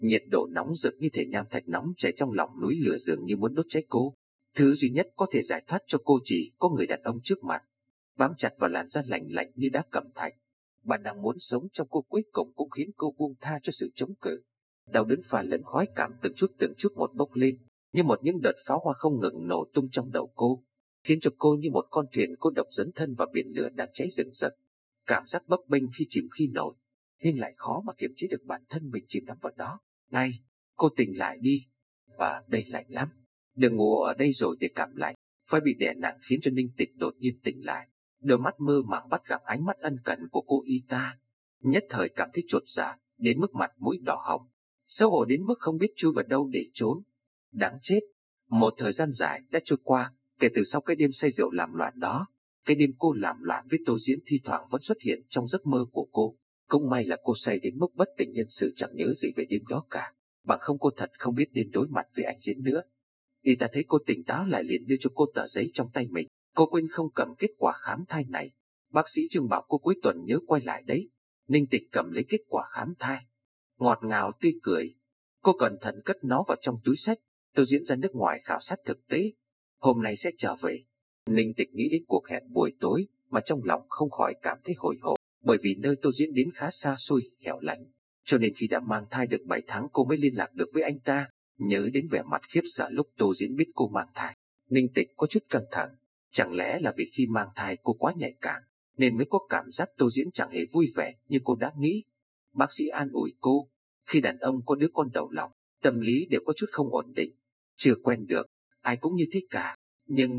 Nhiệt độ nóng rực như thể nham thạch nóng chảy trong lòng núi lửa dường như muốn đốt cháy cô. Thứ duy nhất có thể giải thoát cho cô chỉ có người đàn ông trước mặt, bám chặt vào làn da lạnh lạnh như đá cẩm thạch. Bản năng muốn sống trong cô cuối cùng cũng khiến cô buông tha cho sự chống cự. Đau đớn pha lẫn khoái cảm từng chút một bốc lên, như những đợt pháo hoa không ngừng nổ tung trong đầu cô, khiến cho cô như một con thuyền cô độc dấn thân vào biển lửa đang cháy rừng rực. Cảm giác bấp bênh khi chìm khi nổi, nhưng lại khó mà kiềm chế được bản thân mình chìm đắm vào đó. Này, cô tỉnh lại đi. Và đây lạnh lắm. Đừng ngủ ở đây rồi để cảm lạnh. Phải bị đè nặng khiến cho Ninh Tịch đột nhiên tỉnh lại. Đôi mắt mơ màng bắt gặp ánh mắt ân cần của cô y ta. Nhất thời cảm thấy chột dạ, đến mức mặt mũi đỏ hồng, xấu hổ đến mức không biết chui vào đâu để trốn. Đáng chết. Một thời gian dài đã trôi qua kể từ sau cái đêm say rượu làm loạn đó. Cái đêm cô làm loạn với Tô Diễn thi thoảng vẫn xuất hiện trong giấc mơ của cô. Cũng may là cô say đến mức bất tỉnh nhân sự, chẳng nhớ gì về đêm đó cả. Bằng không cô thật không biết nên đối mặt với anh Diễn nữa. Y ta thấy cô tỉnh táo lại liền đưa cho cô tờ giấy trong tay mình. Cô quên không cầm kết quả khám thai này. Bác sĩ Trương bảo cô cuối tuần nhớ quay lại đấy. Ninh Tịch cầm lấy kết quả khám thai, ngọt ngào tươi cười. Cô cẩn thận cất nó vào trong túi xách. Tôi Diễn ra nước ngoài khảo sát thực tế, hôm nay sẽ trở về. Ninh Tịch nghĩ đến cuộc hẹn buổi tối mà trong lòng không khỏi cảm thấy hồi hộp, bởi vì nơi Tô Diễn đến khá xa xôi, hẻo lánh, cho nên khi đã mang thai được 7 tháng cô mới liên lạc được với anh ta. Nhớ đến vẻ mặt khiếp sợ lúc Tô Diễn biết cô mang thai, Ninh Tịch có chút căng thẳng. Chẳng lẽ là vì khi mang thai cô quá nhạy cảm nên mới có cảm giác Tô Diễn chẳng hề vui vẻ như cô đã nghĩ. Bác sĩ an ủi cô, khi đàn ông có đứa con đầu lòng, tâm lý đều có chút không ổn định, chưa quen được, ai cũng như thế cả. Nhưng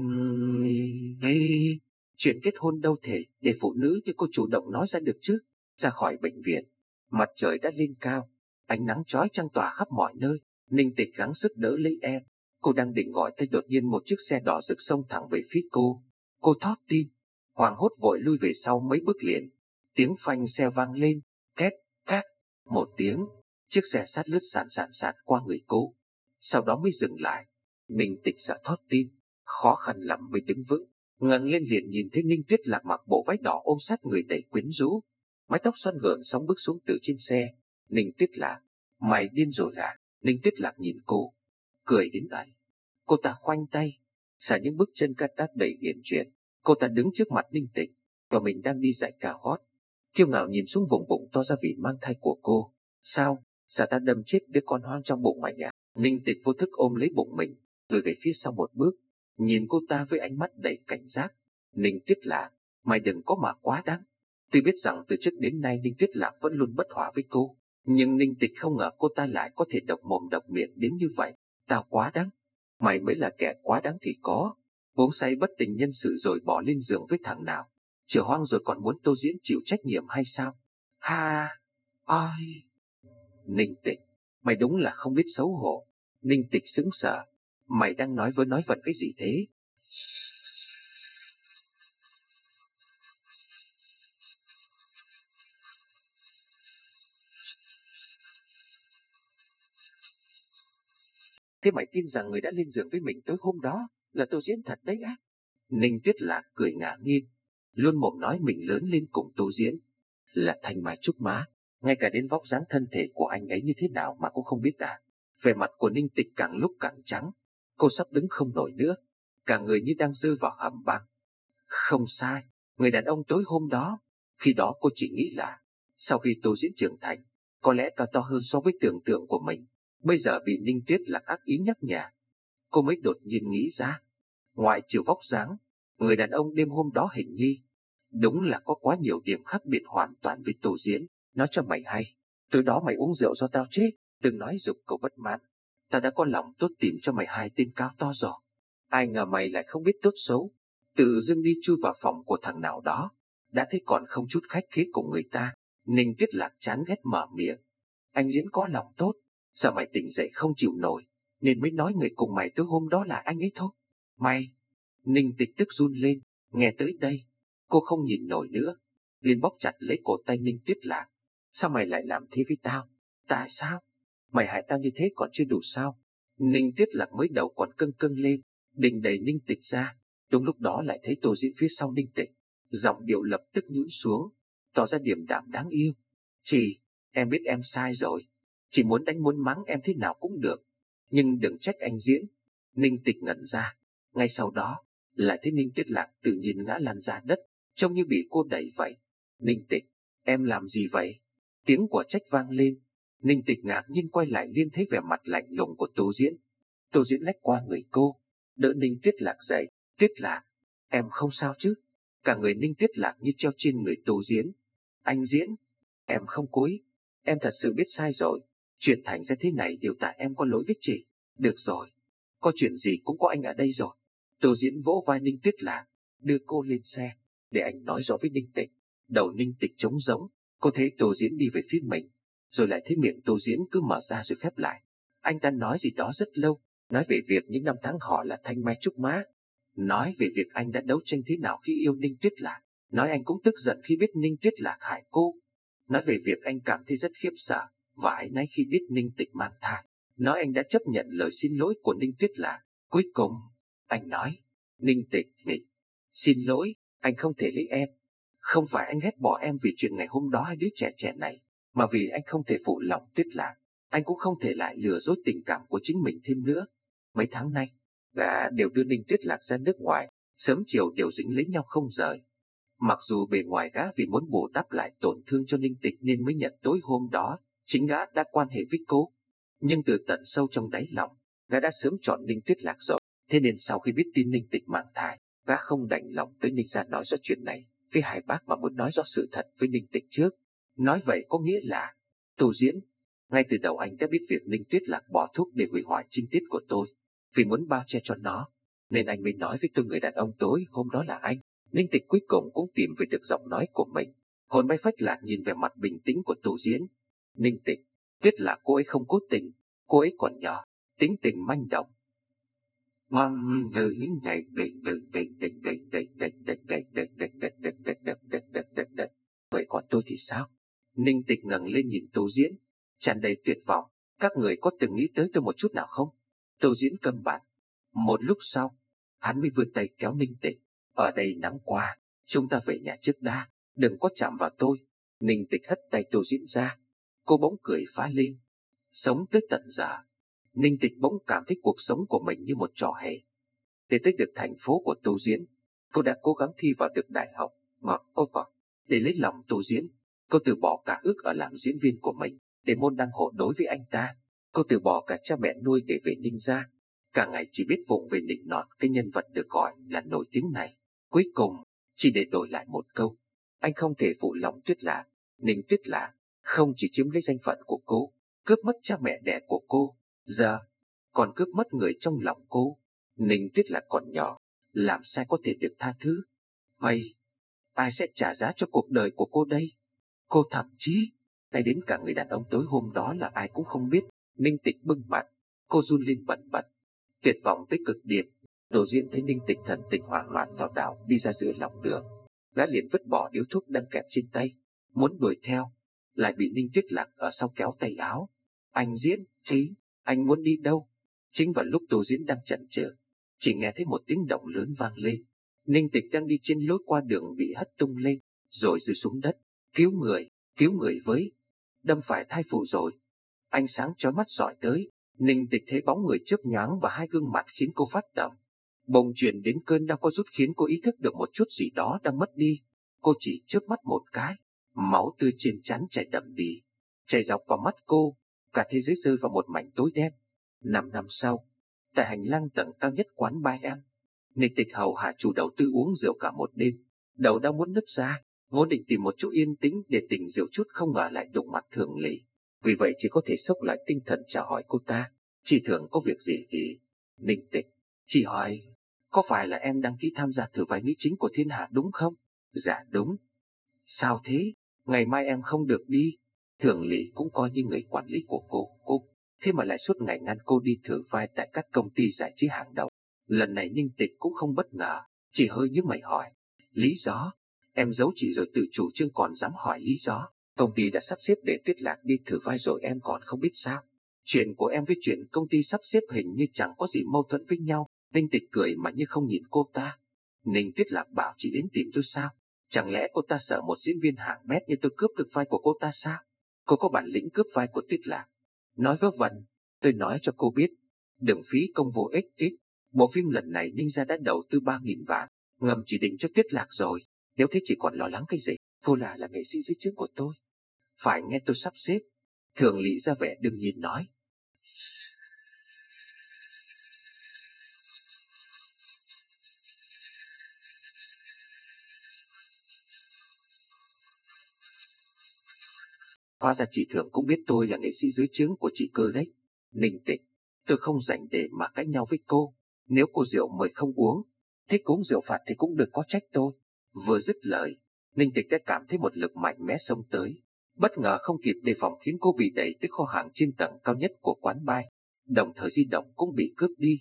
chuyện kết hôn đâu thể để phụ nữ như cô chủ động nói ra được chứ. Ra khỏi bệnh viện, mặt trời đã lên cao, ánh nắng chói chang tỏa khắp mọi nơi. Ninh Tịch gắng sức đỡ lấy em. Cô đang định gọi tay, đột nhiên một chiếc xe đỏ rực xông thẳng về phía cô. Cô thót tim, hoảng hốt vội lui về sau mấy bước liền. Tiếng phanh xe vang lên, két két một tiếng, chiếc xe sát lướt sàn qua người cô, sau đó mới dừng lại. Ninh Tịch sợ thót tim, khó khăn lắm mới đứng vững, ngẩng lên liền nhìn thấy Ninh Tuyết Lạc mặc bộ váy đỏ ôm sát người đầy quyến rũ, mái tóc xoăn gợn sóng bước xuống từ trên xe. Ninh Tuyết Lạc, mày điên rồi à? Ninh Tuyết Lạc nhìn cô, cười đến ẩn. Cô ta khoanh tay, xả những bước chân cát đát đầy uyển chuyển. Cô ta đứng trước mặt Ninh Tịch, và mình đang đi giày cao gót, kiêu ngạo nhìn xuống vùng bụng to ra vì mang thai của cô. Sao ta đâm chết đứa con hoang trong bụng mày à? Ninh Tịch vô thức ôm lấy bụng mình, lùi về phía sau một bước, nhìn cô ta với ánh mắt đầy cảnh giác. Ninh Tuyết Lạc, mày đừng có mà quá đáng. Tuy biết rằng từ trước đến nay Ninh Tuyết Lạc vẫn luôn bất hòa với cô, nhưng Ninh Tịch không ngờ cô ta lại có thể độc mồm độc miệng đến như vậy. Tao quá đáng. Mày mới là kẻ quá đáng thì có. Uống say bất tỉnh nhân sự rồi bỏ lên giường với thằng nào, chữa hoang rồi còn muốn Tô Diễn chịu trách nhiệm hay sao? Ha, ai? Ninh Tịch, mày đúng là không biết xấu hổ. Ninh Tịch sững sờ, mày đang nói vật cái gì thế? Thế mày tin rằng người đã lên giường với mình tối hôm đó là Tô Diễn thật đấy á? Ninh Tuyết Lạc cười ngả nghiêng, luôn mồm nói mình lớn lên cùng Tô Diễn, là thanh mai trúc mã, ngay cả đến vóc dáng thân thể của anh ấy như thế nào mà cũng không biết à? Vẻ mặt của Ninh Tịch càng lúc càng trắng, cô sắp đứng không nổi nữa, cả người như đang rơi vào hầm băng. Không sai, người đàn ông tối hôm đó. Khi đó cô chỉ nghĩ là sau khi Tô Diễn trưởng thành, có lẽ cao to hơn so với tưởng tượng của mình. Bây giờ bị Ninh Tuyết Lạc ác ý nhắc nhở, cô mới đột nhiên nghĩ ra, ngoại trừ vóc dáng, người đàn ông đêm hôm đó hình như đúng là có quá nhiều điểm khác biệt hoàn toàn với Tô Diễn. Nói cho mày hay, tối đó mày uống rượu do tao chết, đừng nói giục cậu bất mãn. Tao đã có lòng tốt tìm cho mày hai tên cao to rồi. Ai ngờ mày lại không biết tốt xấu, tự dưng đi chui vào phòng của thằng nào đó, đã thấy còn không chút khách khí của người ta. Ninh Tuyết Lạc chán ghét mở miệng, anh Diễn có lòng tốt, sợ mày tỉnh dậy không chịu nổi nên mới nói người cùng mày tối hôm đó là anh ấy thôi. Mày! Ninh Tịch tức run lên, nghe tới đây, cô không nhìn nổi nữa, liền bóp chặt lấy cổ tay Ninh Tuyết Lạc. Sao mày lại làm thế với tao? Tại sao? Mày hại tao như thế còn chưa đủ sao? Ninh Tuyết Lạc mới đầu còn cưng cưng lên, định đẩy Ninh Tịch ra. Đúng lúc đó lại thấy Tô Diễn phía sau Ninh Tịch, giọng điệu lập tức nhũn xuống, tỏ ra điềm đạm đáng yêu. Chị, em biết em sai rồi. Chỉ muốn đánh muốn mắng em thế nào cũng được, nhưng đừng trách anh diễn. Ninh Tịch ngẩn ra. Ngay sau đó lại thấy Ninh Tuyết Lạc tự nhiên ngã lăn ra đất, trông như bị cô đẩy vậy. Ninh Tịch, em làm gì vậy? Tiếng của trách vang lên. Ninh Tịch ngạc nhiên quay lại liền thấy vẻ mặt lạnh lùng của Tô Diễn. Tô Diễn lách qua người cô, đỡ Ninh Tuyết Lạc dậy. Tuyết Lạc, em không sao chứ? Cả người Ninh Tuyết Lạc như treo trên người Tô Diễn. Anh Diễn, em không cố ý, em thật sự biết sai rồi. Chuyện thành ra thế này đều tại em có lỗi với chị. Được rồi, có chuyện gì cũng có anh ở đây rồi. Tô Diễn vỗ vai Ninh Tuyết Lạc, đưa cô lên xe, để anh nói rõ với Ninh Tịch. Đầu Ninh Tịch trống rỗng, cô thấy Tô Diễn đi về phía mình, rồi lại thấy miệng Tô Diễn cứ mở ra rồi khép lại. Anh ta nói gì đó rất lâu, nói về việc những năm tháng họ là thanh mai trúc mã, nói về việc anh đã đấu tranh thế nào khi yêu Ninh Tuyết Lạc, nói anh cũng tức giận khi biết Ninh Tuyết Lạc hại cô, nói về việc anh cảm thấy rất khiếp sợ và áy náy khi biết Ninh Tịch mang thai, nói anh đã chấp nhận lời xin lỗi của Ninh Tuyết Lạc. Cuối cùng, anh nói, Ninh Tịch, xin lỗi, anh không thể lấy em. Không phải anh ghét bỏ em vì chuyện ngày hôm đó hai đứa trẻ trẻ này, mà vì anh không thể phụ lòng Tuyết Lạc. Anh cũng không thể lại lừa dối tình cảm của chính mình thêm nữa. Mấy tháng nay, gã đều đưa Ninh Tuyết Lạc ra nước ngoài, sớm chiều đều dính lấy nhau không rời. Mặc dù bề ngoài gã vì muốn bù đắp lại tổn thương cho Ninh Tịch nên mới nhận tối hôm đó chính gã đã quan hệ với cô, nhưng từ tận sâu trong đáy lòng, gã đã sớm chọn Ninh Tuyết Lạc rồi. Thế nên sau khi biết tin Ninh Tịch mang thai, gã không đành lòng tới Ninh gia nói rõ chuyện này với hai bác mà muốn nói rõ sự thật với Ninh Tịch trước. Nói vậy có nghĩa là, Tô Diễn, ngay từ đầu anh đã biết việc Ninh Tuyết Lạc bỏ thuốc để hủy hoại trinh tiết của tôi, vì muốn bao che cho nó, nên anh mới nói với tôi người đàn ông tối hôm đó là anh. Ninh Tịch cuối cùng cũng tìm về được giọng nói của mình. Hồn bay phách lạc nhìn về mặt bình tĩnh của Tô Diễn. Ninh Tịch, Tuyết Lạc cô ấy không cố tình, cô ấy còn nhỏ, tính tình manh động. Ngoan từ những ngày vậy còn tôi thì sao? Ninh Tịch ngẩng lên nhìn Tô Diễn, tràn đầy tuyệt vọng. Các người có từng nghĩ tới tôi một chút nào không? Tô Diễn câm bặt. Một lúc sau, hắn mới vươn tay kéo Ninh Tịch. Ở đây nắng quá, chúng ta về nhà trước đã, đừng có chạm vào tôi. Ninh Tịch hất tay Tô Diễn ra. Cô bỗng cười phá lên. Sống tới tận giờ, Ninh Tịch bỗng cảm thấy cuộc sống của mình như một trò hề. Để tới được thành phố của Tô Diễn, cô đã cố gắng thi vào được đại học. Để lấy lòng Tô Diễn, cô từ bỏ cả ước ở làm diễn viên của mình để môn đăng hộ đối với anh ta. Cô từ bỏ cả cha mẹ nuôi để về Ninh gia, cả ngày chỉ biết vụng về nịnh nọt cái nhân vật được gọi là nổi tiếng này. Cuối cùng, chỉ để đổi lại một câu, anh không thể phụ lòng Tuyết Lạc. Ninh Tuyết Lạc không chỉ chiếm lấy danh phận của cô, cướp mất cha mẹ đẻ của cô, giờ còn cướp mất người trong lòng cô. Ninh Tuyết Lạc còn nhỏ, làm sao có thể được tha thứ? Vậy, ai sẽ trả giá cho cuộc đời của cô đây? Cô thậm chí, ngay đến cả người đàn ông tối hôm đó là ai cũng không biết. Ninh Tịch bưng mặt, cô run lên bần bật, tuyệt vọng tới cực điểm. Tô Diễn thấy Ninh Tịch thần tình hoảng loạn lảo đảo đi ra giữa lòng đường, gã liền vứt bỏ điếu thuốc đang kẹp trên tay, muốn đuổi theo, lại bị Ninh Tuyết Lạc ở sau kéo tay áo. Anh Diễn, anh muốn đi đâu? Chính vào lúc Tô Diễn đang chần chừ, chỉ nghe thấy một tiếng động lớn vang lên. Ninh Tịch đang đi trên lối qua đường bị hất tung lên, rồi rơi xuống đất. Cứu người với, đâm phải thai phụ rồi. Ánh sáng chói mắt rọi tới, Ninh Tịch thấy bóng người chớp nhoáng và hai gương mặt khiến cô phát động. Bỗng chuyển đến cơn đau có rút khiến cô ý thức được một chút gì đó đang mất đi. Cô chỉ chớp mắt một cái, máu tươi trên trán chảy đầm đìa, chảy dọc vào mắt cô, cả thế giới rơi vào một mảnh tối đen. 5 năm sau, tại hành lang tầng cao nhất quán Bai An, Ninh Tịch hầu hạ chủ đầu tư uống rượu cả một đêm, đầu đang muốn nứt ra, vốn định tìm một chỗ yên tĩnh để tỉnh rượu chút, không ngờ lại đụng mặt Thường Lý. Vì vậy chỉ có thể xốc lại tinh thần chào hỏi cô ta. Chị Thường có việc gì thì... Ninh Tịch, chị hỏi, có phải là em đăng ký tham gia thử vai nữ chính của Thiên Hạ đúng không? Dạ đúng. Sao thế? Ngày mai em không được đi. Thường Lý cũng coi như người quản lý của cô thế mà lại suốt ngày ngăn cô đi thử vai tại các công ty giải trí hàng đầu. Lần này Ninh Tịch cũng không bất ngờ, chỉ hơi nhướng mày hỏi. Lý do? Em giấu chị rồi tự chủ trương còn dám hỏi lý do? Công ty đã sắp xếp để Tuyết Lạc đi thử vai rồi em còn không biết sao? Chuyện của em với chuyện công ty sắp xếp hình như chẳng có gì mâu thuẫn với nhau. Ninh Tịch cười mà như không nhìn cô ta. Ninh Tuyết Lạc bảo chị đến tìm tôi sao? Chẳng lẽ cô ta sợ một diễn viên hạng bét như tôi cướp được vai của cô ta sao? Cô có bản lĩnh cướp vai của Tuyết Lạc, Nói vớ vẩn, tôi nói cho cô biết, đừng phí công vô ích. Bộ phim lần này Ninh gia đã đầu tư 3.000 vạn, ngầm chỉ định cho Tuyết Lạc rồi. Nếu thế chỉ còn lo lắng cái gì? Cô là nghệ sĩ dưới trướng của tôi, phải nghe tôi sắp xếp. Thường Lý ra vẻ đương nhiên nói. Hóa ra chị Thường cũng biết tôi là nghệ sĩ dưới trướng của chị Cơ đấy. Ninh Tịch, tôi không rảnh để mà cãi nhau với cô. Nếu cô rượu mời không uống, thích uống rượu phạt thì cũng đừng có trách tôi. Vừa dứt lời, Ninh Tịch đã cảm thấy một lực mạnh mẽ xông tới. Bất ngờ không kịp đề phòng khiến cô bị đẩy tới kho hàng trên tầng cao nhất của quán bar. Đồng thời di động cũng bị cướp đi.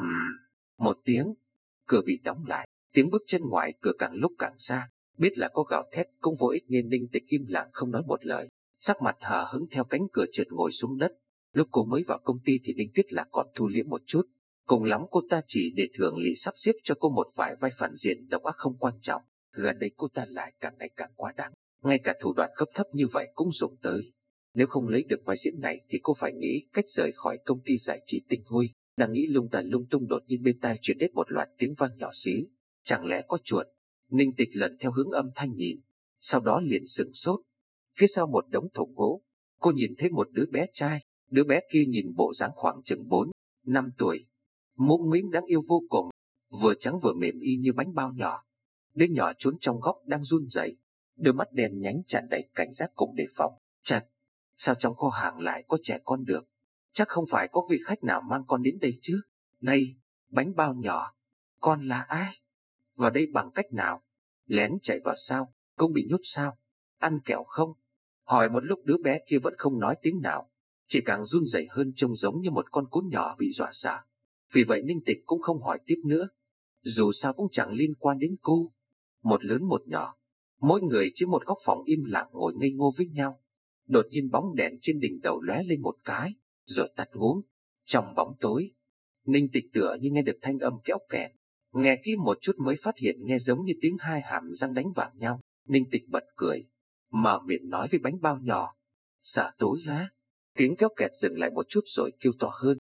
Một tiếng, cửa bị đóng lại. Tiếng bước chân ngoài cửa càng lúc càng xa. Biết là có gào thét cũng vô ích nên Ninh Tịch im lặng không nói một lời. Sắc mặt hờ hững theo cánh cửa trượt ngồi xuống đất. Lúc cô mới vào công ty thì Ninh Tuyết Lạc còn thu liễm một chút. Cùng lắm cô ta chỉ để Thường Lý sắp xếp cho cô một vài vai phản diện độc ác không quan trọng. Gần đây cô ta lại càng ngày càng quá đáng. Ngay cả thủ đoạn cấp thấp như vậy cũng dùng tới. Nếu không lấy được vai diễn này thì cô phải nghĩ cách rời khỏi công ty giải trí Tinh Huy. Đang nghĩ lung tần lung tung đột nhiên bên tai truyền đến một loạt tiếng vang nhỏ xíu. Chẳng lẽ có chuột? Ninh Tịch lần theo hướng âm thanh nhìn, sau đó liền sửng sốt. Phía sau một đống thùng gỗ, cô nhìn thấy một đứa bé trai. Đứa bé kia nhìn bộ dáng khoảng chừng 4-5 tuổi, mũm mĩm đáng yêu vô cùng, vừa trắng vừa mềm y như bánh bao nhỏ. Đứa nhỏ trốn trong góc đang run rẩy, đôi mắt đen nhánh tràn đầy cảnh giác cùng đề phòng. Chặt, sao trong kho hàng lại có trẻ con được? Chắc không phải có vị khách nào mang con đến đây chứ? Này, bánh bao nhỏ, con là ai? Vào đây bằng cách nào? Lén chạy vào sao? Cũng bị nhốt sao? Ăn kẹo không? Hỏi một lúc đứa bé kia vẫn không nói tiếng nào, chỉ càng run rẩy hơn, trông giống như một con cún nhỏ bị dọa sợ. Vì vậy Ninh Tịch cũng không hỏi tiếp nữa. Dù sao cũng chẳng liên quan đến cô. Một lớn một nhỏ, mỗi người chỉ một góc phòng im lặng ngồi ngây ngô với nhau. Đột nhiên bóng đèn trên đỉnh đầu lóe lên một cái, rồi tắt ngúm. Trong bóng tối, Ninh Tịch tựa như nghe được thanh âm kéo kẹt. Nghe kỹ một chút mới phát hiện nghe giống như tiếng hai hàm răng đánh vào nhau. Ninh Tịch bật cười, mở miệng nói với bánh bao nhỏ. Xả tối lá. Tiếng kéo kẹt dừng lại một chút rồi kêu to hơn.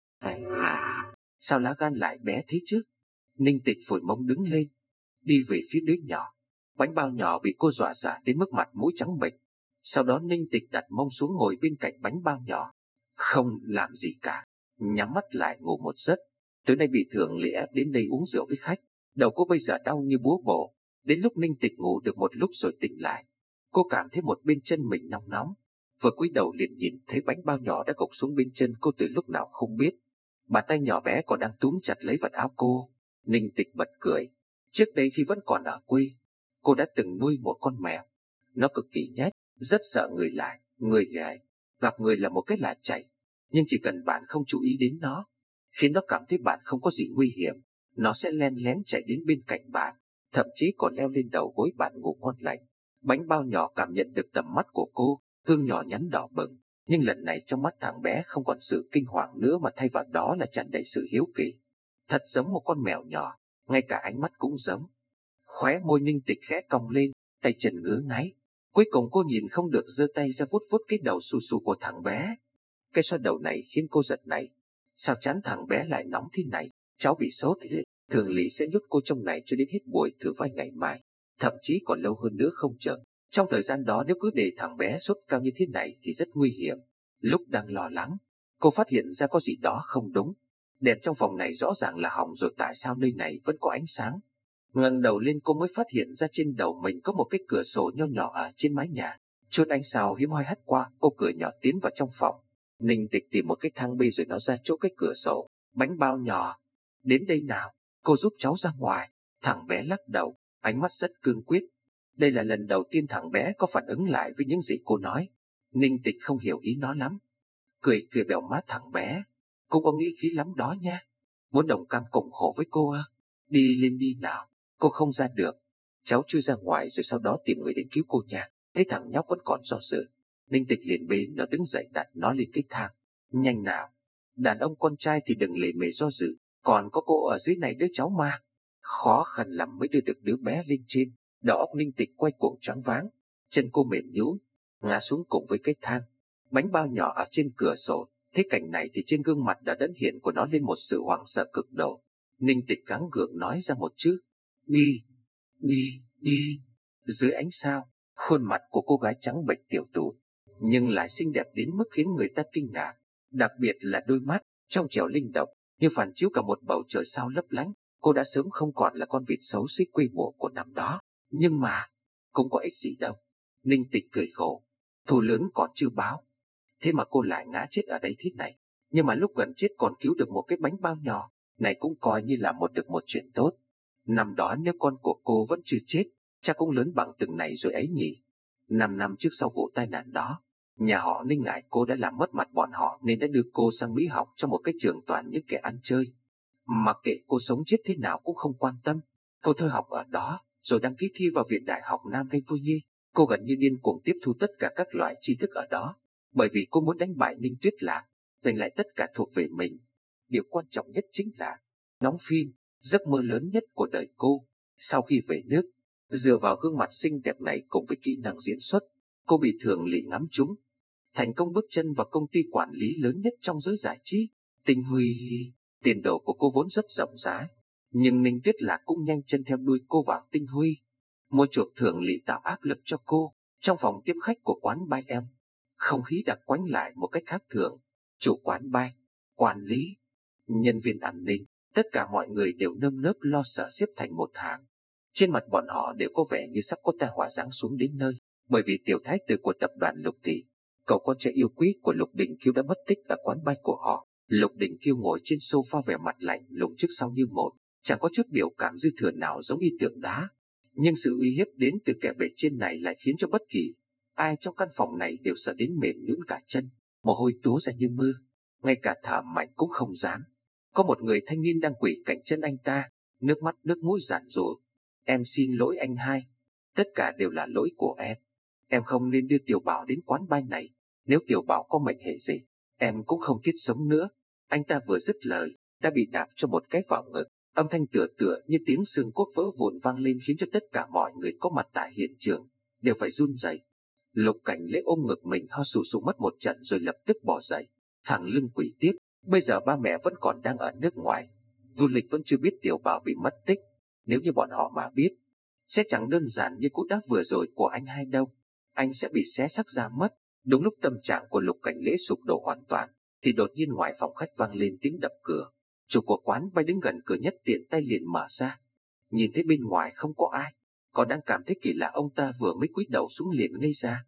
Sao lá gan lại bé thế chứ? Ninh Tịch phổi mông đứng lên, đi về phía đứa nhỏ. Bánh bao nhỏ bị cô dọa dã đến mức mặt mũi trắng bệch. Sau đó Ninh Tịch đặt mông xuống ngồi bên cạnh bánh bao nhỏ, không làm gì cả, nhắm mắt lại ngủ một giấc. Tối nay bị Thường Lý ép đến đây uống rượu với khách, đầu cô bây giờ đau như búa bổ. Đến lúc Ninh Tịch ngủ được một lúc rồi tỉnh lại, cô cảm thấy một bên chân mình nóng nóng. Vừa cúi đầu liền nhìn thấy bánh bao nhỏ đã gục xuống bên chân cô từ lúc nào không biết. Bàn tay nhỏ bé còn đang túm chặt lấy vật áo cô. Ninh Tịch bật cười. Trước đây khi vẫn còn ở quê, cô đã từng nuôi một con mèo. Nó cực kỳ nhát, rất sợ người lạ, người gài. Gặp người là một cái lạ chạy. Nhưng chỉ cần bạn không chú ý đến nó, khiến nó cảm thấy bạn không có gì nguy hiểm, nó sẽ len lén chạy đến bên cạnh bạn, thậm chí còn leo lên đầu gối bạn ngủ ngon lành. Bánh bao nhỏ cảm nhận được tầm mắt của cô, gương nhỏ nhắn đỏ bừng. Nhưng lần này trong mắt thằng bé không còn sự kinh hoàng nữa mà thay vào đó là tràn đầy sự hiếu kỳ. Thật giống một con mèo nhỏ, ngay cả ánh mắt cũng giống. Khóe môi Ninh Tịch khẽ cong lên, tay chân ngứa ngáy. Cuối cùng cô nhìn không được giơ tay ra vuốt vuốt cái đầu xù xù của thằng bé. Cái xoa đầu này khiến cô giật nảy. Sao chán thằng bé lại nóng thế này? Cháu bị sốt thế. Thường Lý sẽ nhốt cô trong này cho đến hết buổi thử vai ngày mai, thậm chí còn lâu hơn nữa không chừng. Trong thời gian đó nếu cứ để thằng bé sốt cao như thế này thì rất nguy hiểm. Lúc đang lo lắng, cô phát hiện ra có gì đó không đúng. Đèn trong phòng này rõ ràng là hỏng rồi, tại sao nơi này vẫn có ánh sáng? Ngẩng đầu lên cô mới phát hiện ra trên đầu mình có một cái cửa sổ nho nhỏ ở trên mái nhà. Chút ánh sao hiếm hoi hắt qua, cô cửa nhỏ tiến vào trong phòng. Ninh Tịch tìm một cái thang bê rồi nó ra chỗ cái cửa sổ. Bánh bao nhỏ, đến đây nào, cô giúp cháu ra ngoài. Thằng bé lắc đầu, ánh mắt rất cương quyết. Đây là lần đầu tiên thằng bé có phản ứng lại với những gì cô nói. Ninh Tịch không hiểu ý nó lắm, cười cười bèo mát thằng bé. Cô có nghĩ khí lắm đó nha. Muốn đồng cam cộng khổ với cô à? Đi lên đi nào, cô không ra được. Cháu chui ra ngoài rồi sau đó tìm người đến cứu cô nha. Thấy thằng nhóc vẫn còn do dự, Ninh Tịch liền bế nó đứng dậy đặt nó lên cái thang. Nhanh nào, đàn ông con trai thì đừng lề mề do dự. Còn có cô ở dưới này đứa cháu mà. Khó khăn lắm mới đưa được đứa bé lên trên. Đầu óc Ninh Tịch quay cuồng choáng váng, chân cô mềm nhũn ngã xuống cùng với cái thang. Bánh bao nhỏ ở trên cửa sổ Thế cảnh này thì trên gương mặt đã đẫn hiện của nó lên một sự hoảng sợ cực độ. Ninh Tịch gắng gượng nói ra một chữ: đi, đi, đi. Dưới ánh sao, khuôn mặt của cô gái trắng bệch tiểu tụy nhưng lại xinh đẹp đến mức khiến người ta kinh ngạc, đặc biệt là đôi mắt trong trẻo linh động như phản chiếu cả một bầu trời sao lấp lánh. Cô đã sớm không còn là con vịt xấu xí quê mùa của năm đó, nhưng mà cũng có ích gì đâu. Ninh Tịch cười khổ, thù lớn còn chưa báo, thế mà cô lại ngã chết ở đây thế này. Nhưng mà lúc gần chết còn cứu được một cái bánh bao nhỏ, này cũng coi như là được một chuyện tốt. Năm đó nếu con của cô vẫn chưa chết, chắc cũng lớn bằng từng này rồi ấy nhỉ. 5 năm trước sau vụ tai nạn đó, nhà họ Ninh ngại cô đã làm mất mặt bọn họ nên đã đưa cô sang Mỹ học trong một cái trường toàn những kẻ ăn chơi. Mặc kệ cô sống chết thế nào cũng không quan tâm. Cô thôi học ở đó rồi đăng ký thi vào Viện Đại học Nam California. Cô gần như điên cuồng tiếp thu tất cả các loại tri thức ở đó, bởi vì cô muốn đánh bại Ninh Tuyết Lạc, giành lại tất cả thuộc về mình. Điều quan trọng nhất chính là đóng phim, giấc mơ lớn nhất của đời cô. Sau khi về nước, dựa vào gương mặt xinh đẹp này cùng với kỹ năng diễn xuất, cô bị Thường Lị ngắm trúng, thành công bước chân vào công ty quản lý lớn nhất trong giới giải trí. Tinh Huy, tiền đồ của cô vốn rất rộng rãi, nhưng Ninh Tuyết Lạc cũng nhanh chân theo đuôi cô vào Tinh Huy, mua chuộc Thường Lị tạo áp lực cho cô. Trong phòng tiếp khách của quán bar em, không khí đã quánh lại một cách khác thường. Chủ quán bar, quản lý, nhân viên an ninh, tất cả mọi người đều nơm nớp lo sợ xếp thành một hàng. Trên mặt bọn họ đều có vẻ như sắp có tai họa giáng xuống đến nơi, bởi vì tiểu thái tử của tập đoàn Lục Thị, cậu con trai yêu quý của Lục Đình Kiêu đã mất tích ở quán bar của họ. Lục Đình Kiêu ngồi trên sofa vẻ mặt lạnh lùng trước sau như một, chẳng có chút biểu cảm dư thừa nào giống như tượng đá. Nhưng sự uy hiếp đến từ kẻ bề trên này lại khiến cho bất kỳ ai trong căn phòng này đều sợ đến mềm nhũn cả chân, mồ hôi túa ra như mưa, ngay cả thở mạnh cũng không dám. Có một người thanh niên đang quỳ cạnh chân anh ta, nước mắt nước mũi giàn giụa. Em xin lỗi anh hai, tất cả đều là lỗi của em. Em không nên đưa Tiểu Bảo đến quán bar này. Nếu Tiểu Bảo có mệnh hệ gì, em cũng không thiết sống nữa. Anh ta vừa dứt lời, đã bị đạp cho một cái vào ngực. Âm thanh tựa tựa như tiếng xương cốt vỡ vụn vang lên khiến cho tất cả mọi người có mặt tại hiện trường đều phải run rẩy. Lục Cảnh Lễ ôm ngực mình ho sù sù mất một trận rồi lập tức bỏ dậy, thẳng lưng quỳ tiếp. Bây giờ ba mẹ vẫn còn đang ở nước ngoài, Du Lịch vẫn chưa biết Tiểu Bảo bị mất tích. Nếu như bọn họ mà biết, sẽ chẳng đơn giản như cú đá vừa rồi của anh hai đâu. Anh sẽ bị xé xác ra mất. Đúng lúc tâm trạng của Lục Cảnh Lễ sụp đổ hoàn toàn, thì đột nhiên ngoài phòng khách vang lên tiếng đập cửa. Chủ của quán bay đứng gần cửa nhất tiện tay liền mở ra. Nhìn thấy bên ngoài không có ai, còn đang cảm thấy kỳ lạ, ông ta vừa mới cúi đầu xuống liền ngây ra.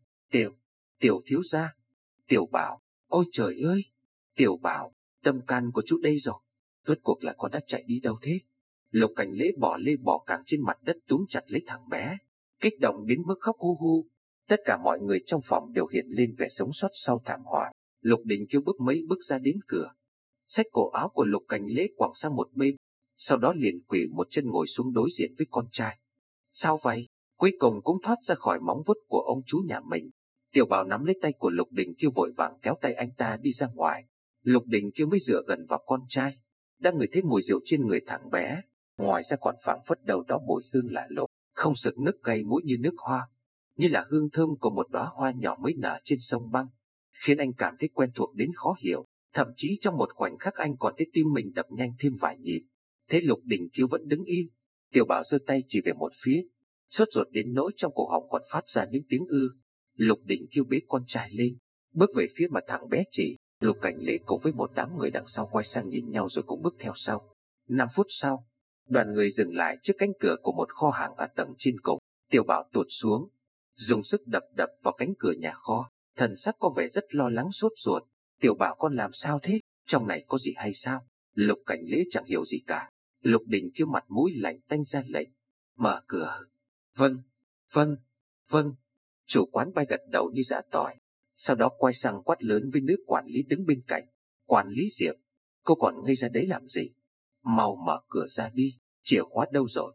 Tiểu thiếu gia, Tiểu Bảo, ôi trời ơi, Tiểu Bảo, tâm can của chú đây rồi. Rốt cuộc là con đã chạy đi đâu thế? Lục Cảnh Lễ bỏ lê bỏ càng trên mặt đất túm chặt lấy thằng bé, kích động đến mức khóc hu hu. Tất cả mọi người trong phòng đều hiện lên vẻ sống sót sau thảm họa. Lục Đình Kiêu bước mấy bước ra đến cửa, xách cổ áo của Lục Cảnh Lễ quẳng sang một bên, sau đó liền quỳ một chân ngồi xuống đối diện với con trai. Sao vậy? Cuối cùng cũng thoát ra khỏi móng vuốt của ông chú nhà mình. Tiểu Bảo nắm lấy tay của Lục Đình Kiêu vội vàng kéo tay anh ta đi ra ngoài. Lục Đình Kiêu mới dựa gần vào con trai, đang ngửi thấy mùi rượu trên người thằng bé. Ngoài ra còn phảng phất đầu đó mùi hương lạ lùng, không sực nức gây mũi như nước hoa, như là hương thơm của một đóa hoa nhỏ mới nở trên sông băng, khiến anh cảm thấy quen thuộc đến khó hiểu. Thậm chí trong một khoảnh khắc anh còn thấy tim mình đập nhanh thêm vài nhịp. Thế Lục Đình Kiêu vẫn đứng im. Tiểu Bảo giơ tay chỉ về một phía, sốt ruột đến nỗi trong cổ họng còn phát ra những tiếng ư. Lục Đình Kiêu bế con trai lên, bước về phía mà thằng bé chỉ. Lục Cảnh Lễ cùng với một đám người đằng sau quay sang nhìn nhau rồi cũng bước theo sau. 5 phút sau, đoàn người dừng lại trước cánh cửa của một kho hàng ở tầng trên cùng. Tiểu Bảo tụt xuống, dùng sức đập đập vào cánh cửa nhà kho, thần sắc có vẻ rất lo lắng sốt ruột. Tiểu Bảo, con làm sao thế? Trong này có gì hay sao? Lục Cảnh Lễ chẳng hiểu gì cả. Lục Đình Kiêu mặt mũi lạnh tanh ra lệnh, mở cửa. Vâng, vâng, vâng. Chủ quán bay gật đầu như giã tỏi, sau đó quay sang quát lớn với nữ quản lý đứng bên cạnh. Quản lý Diệp, cô còn ngây ra đấy làm gì? Mau mở cửa ra đi, chìa khóa đâu rồi?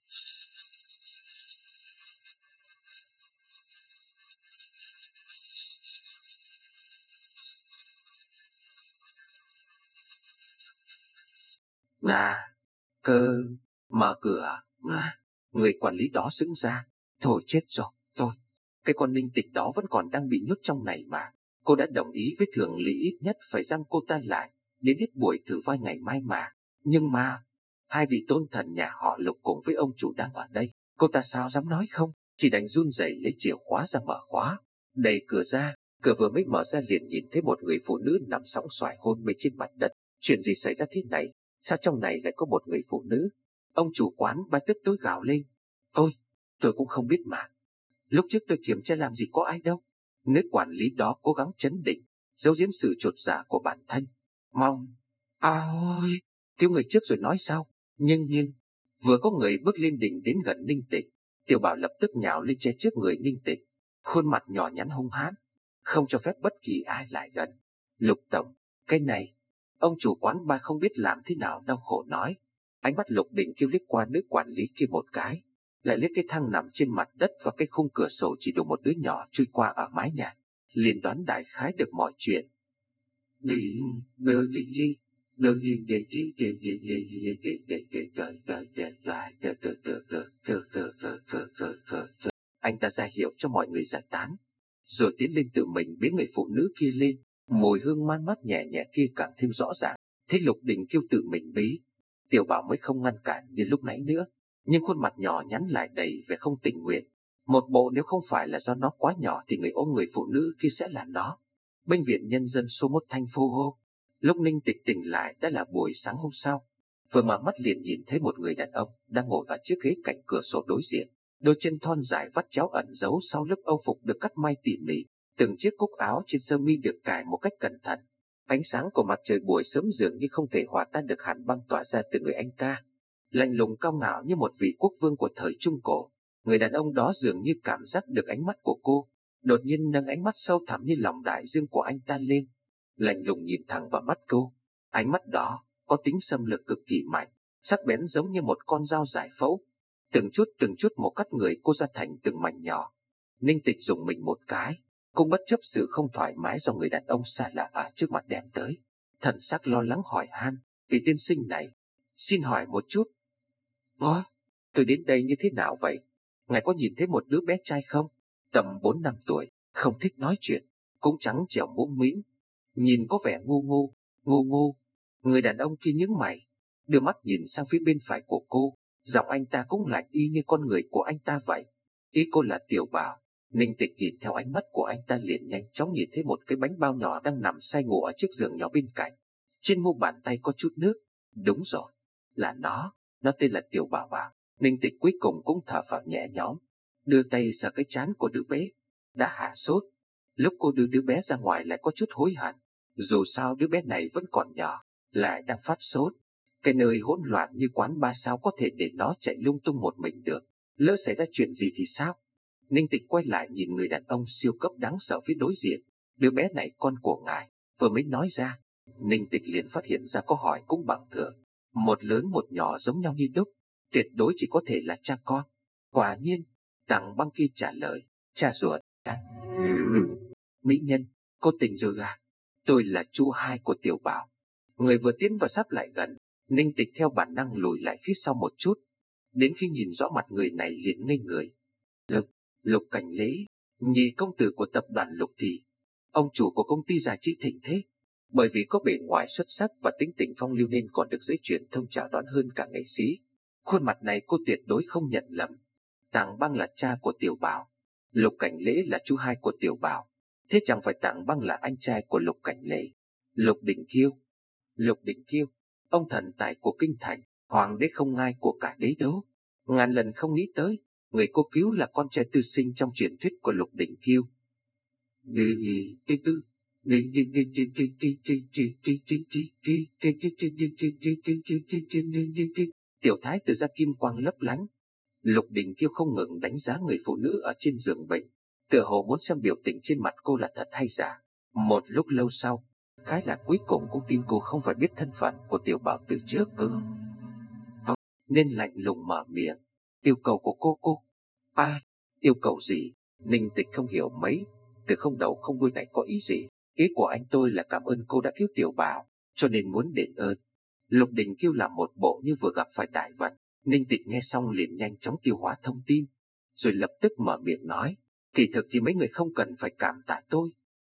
Cơ, mở cửa. Người quản lý đó sững ra. Thôi chết rồi, cái con Ninh Tịch đó vẫn còn đang bị nhốt trong này mà. Cô đã đồng ý với Thường Lý ít nhất phải giam cô ta lại đến hết buổi thử vai ngày mai mà. Nhưng mà hai vị tôn thần nhà họ Lục cùng với ông chủ đang ở đây, cô ta sao dám nói không? Chỉ đành run rẩy lấy chìa khóa ra mở khóa, đẩy cửa ra. Cửa vừa mới mở ra liền nhìn thấy một người phụ nữ nằm sóng xoài hôn mê trên mặt đất. Chuyện gì xảy ra thế này? Sao trong này lại có một người phụ nữ? Ông chủ quán ba tức tối gào lên. Tôi cũng không biết mà. Lúc trước tôi kiểm tra làm gì có ai đâu. Nữ quản lý đó cố gắng trấn định, giấu giếm sự chột dạ của bản thân. Mong, ôi, kêu người trước rồi nói sao? Nhưng vừa có người bước lên đỉnh đến gần Ninh Tịch, Tiểu Bảo lập tức nhào lên che trước người Ninh Tịch, khuôn mặt nhỏ nhắn hung hãn, không cho phép bất kỳ ai lại gần. Lục tổng, cái này, ông chủ quán ba không biết làm thế nào đau khổ nói. Ánh mắt Lục Định kêu liếc qua nữ quản lý kia một cái, lại liếc cái thang nằm trên mặt đất và cái khung cửa sổ chỉ đủ một đứa nhỏ chui qua ở mái nhà, liền đoán đại khái được mọi chuyện. Anh ta ra hiệu cho mọi người giải tán, rồi tiến lên tự mình bế người phụ nữ kia lên. Mùi hương man mát nhẹ nhẹ kia càng thêm rõ ràng. Thấy Lục Đình kêu tự mình bế, Tiểu Bảo mới không ngăn cản như lúc nãy nữa, nhưng khuôn mặt nhỏ nhắn lại đầy vẻ không tình nguyện. Một bộ nếu không phải là do nó quá nhỏ thì người ôm người phụ nữ kia sẽ là nó. Bệnh viện Nhân dân số 1 thành phố Hồ. Lúc Ninh Tịch tỉnh lại đã là buổi sáng hôm sau. Vừa mở mắt liền nhìn thấy một người đàn ông đang ngồi ở chiếc ghế cạnh cửa sổ đối diện. Đôi chân thon dài vắt chéo ẩn giấu sau lớp âu phục được cắt may tỉ mỉ. Từng chiếc cúc áo trên sơ mi được cài một cách cẩn thận. Ánh sáng của mặt trời buổi sớm dường như không thể hòa tan được hàn băng tỏa ra từ người anh ta. Lạnh lùng cao ngạo như một vị quốc vương của thời Trung Cổ. Người đàn ông đó dường như cảm giác được ánh mắt của cô, đột nhiên nâng ánh mắt sâu thẳm như lòng đại dương của anh ta lên, lạnh lùng nhìn thẳng vào mắt cô. Ánh mắt đó có tính xâm lược cực kỳ mạnh, sắc bén giống như một con dao giải phẫu, từng chút một cắt người cô ra thành từng mảnh nhỏ. Ninh Tịch dùng mình một cái, cũng bất chấp sự không thoải mái do người đàn ông xa lạ ở trước mặt đem tới, thần sắc lo lắng hỏi han: "Vị tiên sinh này, xin hỏi một chút, tôi đến đây như thế nào vậy? Ngài có nhìn thấy một đứa bé trai không? Tầm 4-5 tuổi, không thích nói chuyện, cũng trắng trẻo mũm mĩm, nhìn có vẻ ngu ngu." Người đàn ông kia nhướng mày, đưa mắt nhìn sang phía bên phải của cô, giọng anh ta cũng lạnh y như con người của anh ta vậy. Ý cô là Tiểu Bảo. Ninh Tịch nhìn theo ánh mắt của anh ta liền nhanh chóng nhìn thấy một cái bánh bao nhỏ đang nằm say ngủ ở chiếc giường nhỏ bên cạnh. Trên mu bàn tay có chút nước. Đúng rồi, là nó tên là Tiểu Bảo Bảo. Ninh Tịch cuối cùng cũng thở phào nhẹ nhõm, đưa tay sờ cái trán của đứa bé đã hạ sốt. Lúc cô đưa đứa bé ra ngoài lại có chút hối hận, dù sao đứa bé này vẫn còn nhỏ, lại đang phát sốt. Cái nơi hỗn loạn như quán ba sao có thể để nó chạy lung tung một mình được, lỡ xảy ra chuyện gì thì sao? Ninh Tịch quay lại nhìn người đàn ông siêu cấp đáng sợ phía đối diện. Đứa bé này con của ngài, vừa mới nói ra. Ninh Tịch liền phát hiện ra có hỏi cũng bằng thường, một lớn một nhỏ giống nhau như đúc, tuyệt đối chỉ có thể là cha con. Quả nhiên, Tằng Băng kia trả lời: "Cha ruột." "Mỹ nhân, cô tỉnh rồi à? Tôi là chú hai của Tiểu Bảo." Người vừa tiến vào sắp lại gần, Ninh Tịch theo bản năng lùi lại phía sau một chút. Đến khi nhìn rõ mặt người này liền ngây người. Lục Cảnh Lễ, nhị công tử của tập đoàn Lục Thị, ông chủ của công ty giải trí Thịnh Thế. Bởi vì có bề ngoài xuất sắc và tính tình phong lưu nên còn được giới truyền thông chào đón hơn cả nghệ sĩ. Khuôn mặt này cô tuyệt đối không nhận lầm. Tàng Băng là cha của Tiểu Bảo, Lục Cảnh Lễ là chú hai của Tiểu Bảo. Thế chẳng phải Tàng Băng là anh trai của Lục Cảnh Lễ? Lục Định Kiêu, ông thần tài của kinh thành, hoàng đế không ngai của cả đế đô. Ngàn lần không nghĩ tới, người cô cứu là con trai tư sinh trong truyền thuyết của Lục Định Kiêu. Tiểu thái tử ra kim quang lấp lánh. Lục Đình Kiêu không ngừng đánh giá người phụ nữ ở trên giường bệnh, tựa hồ muốn xem biểu tình trên mặt cô là thật hay giả. Một lúc lâu sau, cái là cuối cùng cũng tin cô không phải biết thân phận của Tiểu Bảo từ trước cơ, nên lạnh lùng mở miệng: "Yêu cầu của cô." Yêu cầu gì? Ninh Tịch không hiểu mấy. Từ không đầu không đuôi này có ý gì? Ý của anh tôi là cảm ơn cô đã cứu Tiểu Bảo, cho nên muốn đền ơn. Lục Đình Kiêu làm một bộ như vừa gặp phải đại vận. Ninh Tịch nghe xong liền nhanh chóng tiêu hóa thông tin, rồi lập tức mở miệng nói: "Kỳ thực thì mấy người không cần phải cảm tạ tôi.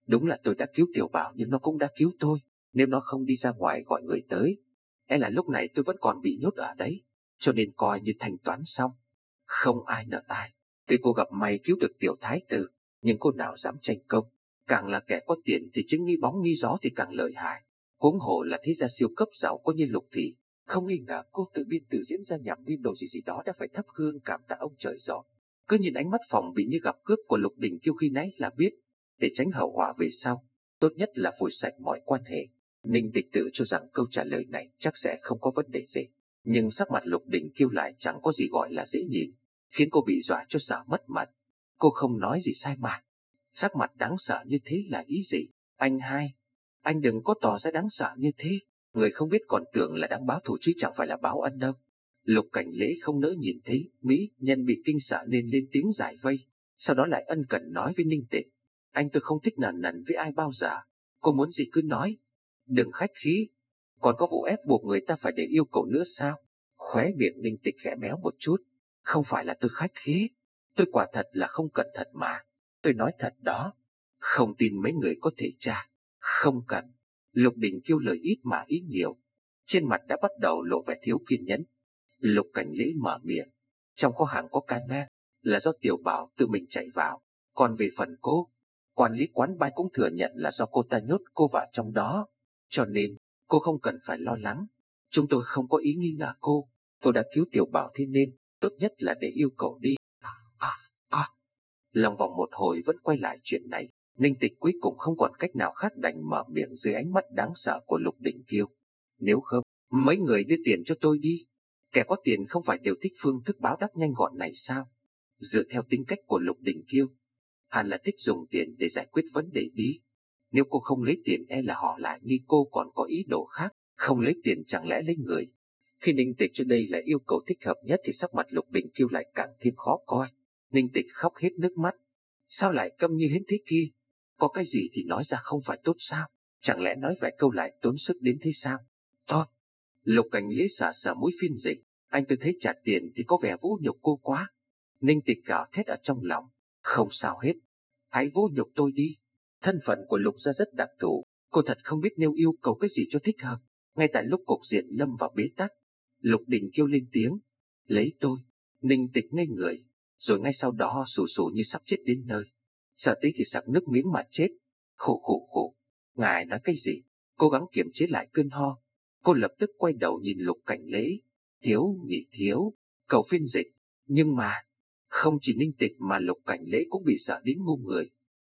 Đúng là tôi đã cứu Tiểu Bảo, nhưng nó cũng đã cứu tôi. Nếu nó không đi ra ngoài gọi người tới, e là lúc này tôi vẫn còn bị nhốt ở đấy. Cho nên coi như thanh toán xong. Không ai nợ ai. Tuy cô gặp may cứu được Tiểu Thái tử, nhưng cô nào dám tranh công. Càng là kẻ có tiền thì chứng nghi bóng nghi gió thì càng lợi hại. Huống hồ là thế gia siêu cấp giàu có như Lục Thị. Không nghi ngờ cô tự biên tự diễn ra nhằm mưu đồ gì gì đó đã phải thắp hương cảm tạ ông trời rồi. Cứ nhìn ánh mắt phòng bị như gặp cướp của Lục Đình Kiêu khi nãy là biết, để tránh hậu họa về sau, tốt nhất là phủi sạch mọi quan hệ. Ninh Tịch tự cho rằng câu trả lời này chắc sẽ không có vấn đề gì, nhưng sắc mặt Lục Đình Kiêu lại chẳng có gì gọi là dễ nhìn, khiến cô bị dọa cho sợ mất mặt. Cô không nói gì sai mà. Sắc mặt đáng sợ như thế là ý gì? Anh hai, anh đừng có tỏ ra đáng sợ như thế. Người không biết còn tưởng là đang báo thù chứ chẳng phải là báo ân đâu. Lục Cảnh Lễ không nỡ nhìn thấy mỹ nhân bị kinh sợ nên lên tiếng giải vây, sau đó lại ân cần nói với Ninh Tịch: anh tôi không thích nần nần với ai bao giờ. Cô muốn gì cứ nói, đừng khách khí. Còn có vụ ép buộc người ta phải để yêu cầu nữa sao? Khóe miệng Ninh Tịch khẽ méo một chút. Không phải là tôi khách khí, tôi quả thật là không cẩn thận mà. Tôi nói thật đó. Không tin mấy người có thể tra. Không cần. Lục Đình Kiêu lời ít mà ý nhiều, trên mặt đã bắt đầu lộ vẻ thiếu kiên nhẫn. Lục Cảnh Lễ mở miệng: trong kho hàng có camera, là do Tiểu Bảo tự mình chạy vào. Còn về phần cô, quản lý quán bar cũng thừa nhận là do cô ta nhốt cô vào trong đó. Cho nên cô không cần phải lo lắng. Chúng tôi không có ý nghi ngờ cô. Tôi đã cứu Tiểu Bảo, thế nên tốt nhất là để yêu cầu đi. À, à. Lòng vòng một hồi vẫn quay lại chuyện này. Ninh Tịch cuối cùng không còn cách nào khác đành mở miệng dưới ánh mắt đáng sợ của Lục Đình Kiêu: nếu không, mấy người đưa tiền cho tôi đi. Kẻ có tiền không phải đều thích phương thức báo đáp nhanh gọn này sao? Dựa theo tính cách của Lục Đình Kiêu, hẳn là thích dùng tiền để giải quyết vấn đề đi. Nếu cô không lấy tiền e là họ lại nghi cô còn có ý đồ khác. Không lấy tiền chẳng lẽ lấy người? Khi Ninh Tịch cho đây là yêu cầu thích hợp nhất thì sắc mặt Lục Đình Kiêu lại càng thêm khó coi. Ninh Tịch khóc hết nước mắt. Sao lại câm như hến thế kia? Có cái gì thì nói ra không phải tốt sao? Chẳng lẽ nói vài câu lại tốn sức đến thế sao? Thôi. Lục Cảnh Lý xả xả mũi phiên dịch: anh tôi thấy trả tiền thì có vẻ vũ nhục cô quá. Ninh Tịch gào thét ở trong lòng: không sao hết, hãy vũ nhục tôi đi. Thân phận của Lục gia rất đặc thù, cô thật không biết nêu yêu cầu cái gì cho thích hợp. Ngay tại lúc cục diện lâm vào bế tắc, Lục Đình kêu lên tiếng: lấy tôi. Ninh Tịch ngây người, rồi ngay sau đó sù sù như sắp chết đến nơi. Sợ tí thì sặc nước miếng mà chết. Khổ khổ khổ. Ngài nói cái gì? Cố gắng kiềm chế lại cơn ho. Cô lập tức quay đầu nhìn Lục Cảnh Lễ: thiếu nhị thiếu, cầu phiên dịch. Nhưng mà không chỉ Ninh Tịch mà Lục Cảnh Lễ cũng bị sợ đến ngu người.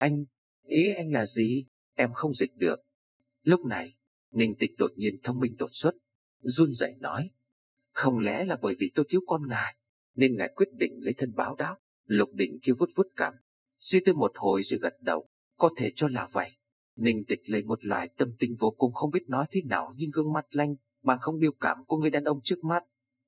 Ý anh là gì? Em không dịch được. Lúc này Ninh Tịch đột nhiên thông minh đột xuất, run rẩy nói: không lẽ là bởi vì tôi cứu con ngài nên ngài quyết định lấy thân báo đáp? Lục Định kêu vuốt vuốt cằm, suy tư một hồi rồi gật đầu: có thể cho là vậy. Ninh Tịch lấy một loại tâm tình vô cùng không biết nói thế nào, nhưng gương mặt lanh mà không biểu cảm của người đàn ông trước mắt.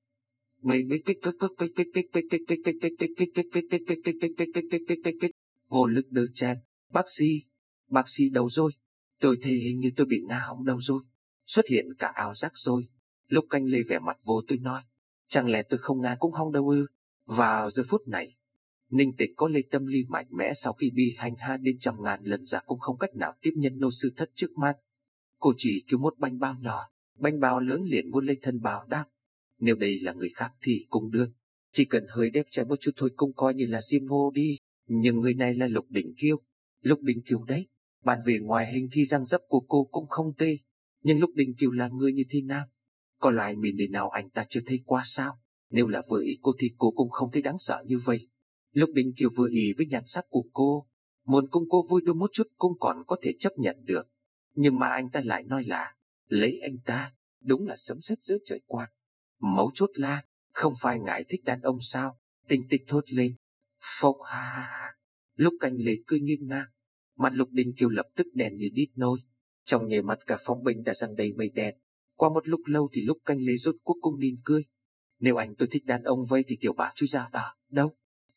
Vô lực đỡ chan. Bác sĩ đâu rồi? Tôi thấy hình như tôi bị ngã hỏng đâu rồi. Xuất hiện cả ảo giác rồi. Lục Canh Lê vẻ mặt vô tôi nói: chẳng lẽ tôi không ngã cũng hỏng đâu ư? Vào giờ phút này, Ninh Tịch có lê tâm lý mạnh mẽ sau khi bị hành hạ đến trăm ngàn lần ra cũng không cách nào tiếp nhận nô sư thất trước mắt. Cô chỉ kêu một bánh bao nhỏ, bánh bao lớn liền muốn lấy thân bảo đáp. Nếu đây là người khác thì cũng được, chỉ cần hơi đẹp trai một chút thôi cũng coi như là sim hô đi. Nhưng người này là Lục Đình Kiêu. Lục Đình Kiêu đấy, bàn về ngoài hình thì răng dấp của cô cũng không tê. Nhưng Lục Đình Kiêu là người như thế nào? Có loại mìn để nào anh ta chưa thấy qua sao? Nếu là vừa ý cô thì cô cũng không thấy đáng sợ như vậy. Lục Đình Kiều vừa ý với nhan sắc của cô, muốn cùng cô vui đôi một chút cũng còn có thể chấp nhận được. Nhưng mà anh ta lại nói là lấy anh ta, đúng là sấm sét giữa trời quang. Mấu chốt là không phải ngài thích đàn ông sao? Tình Tịch thốt lên. Phốc ha ha ha. Lúc Canh Lê cười nghiêng ngang, mặt Lục Đình Kiều lập tức đen như đít nôi. Trong nháy mắt cả phòng bệnh đã sang đầy mây đen. Qua một lúc lâu thì Lúc Canh Lê rốt cuộc cũng nín cười. Nếu anh tôi thích đàn ông vậy thì tiểu bà chui ra à? Đâu?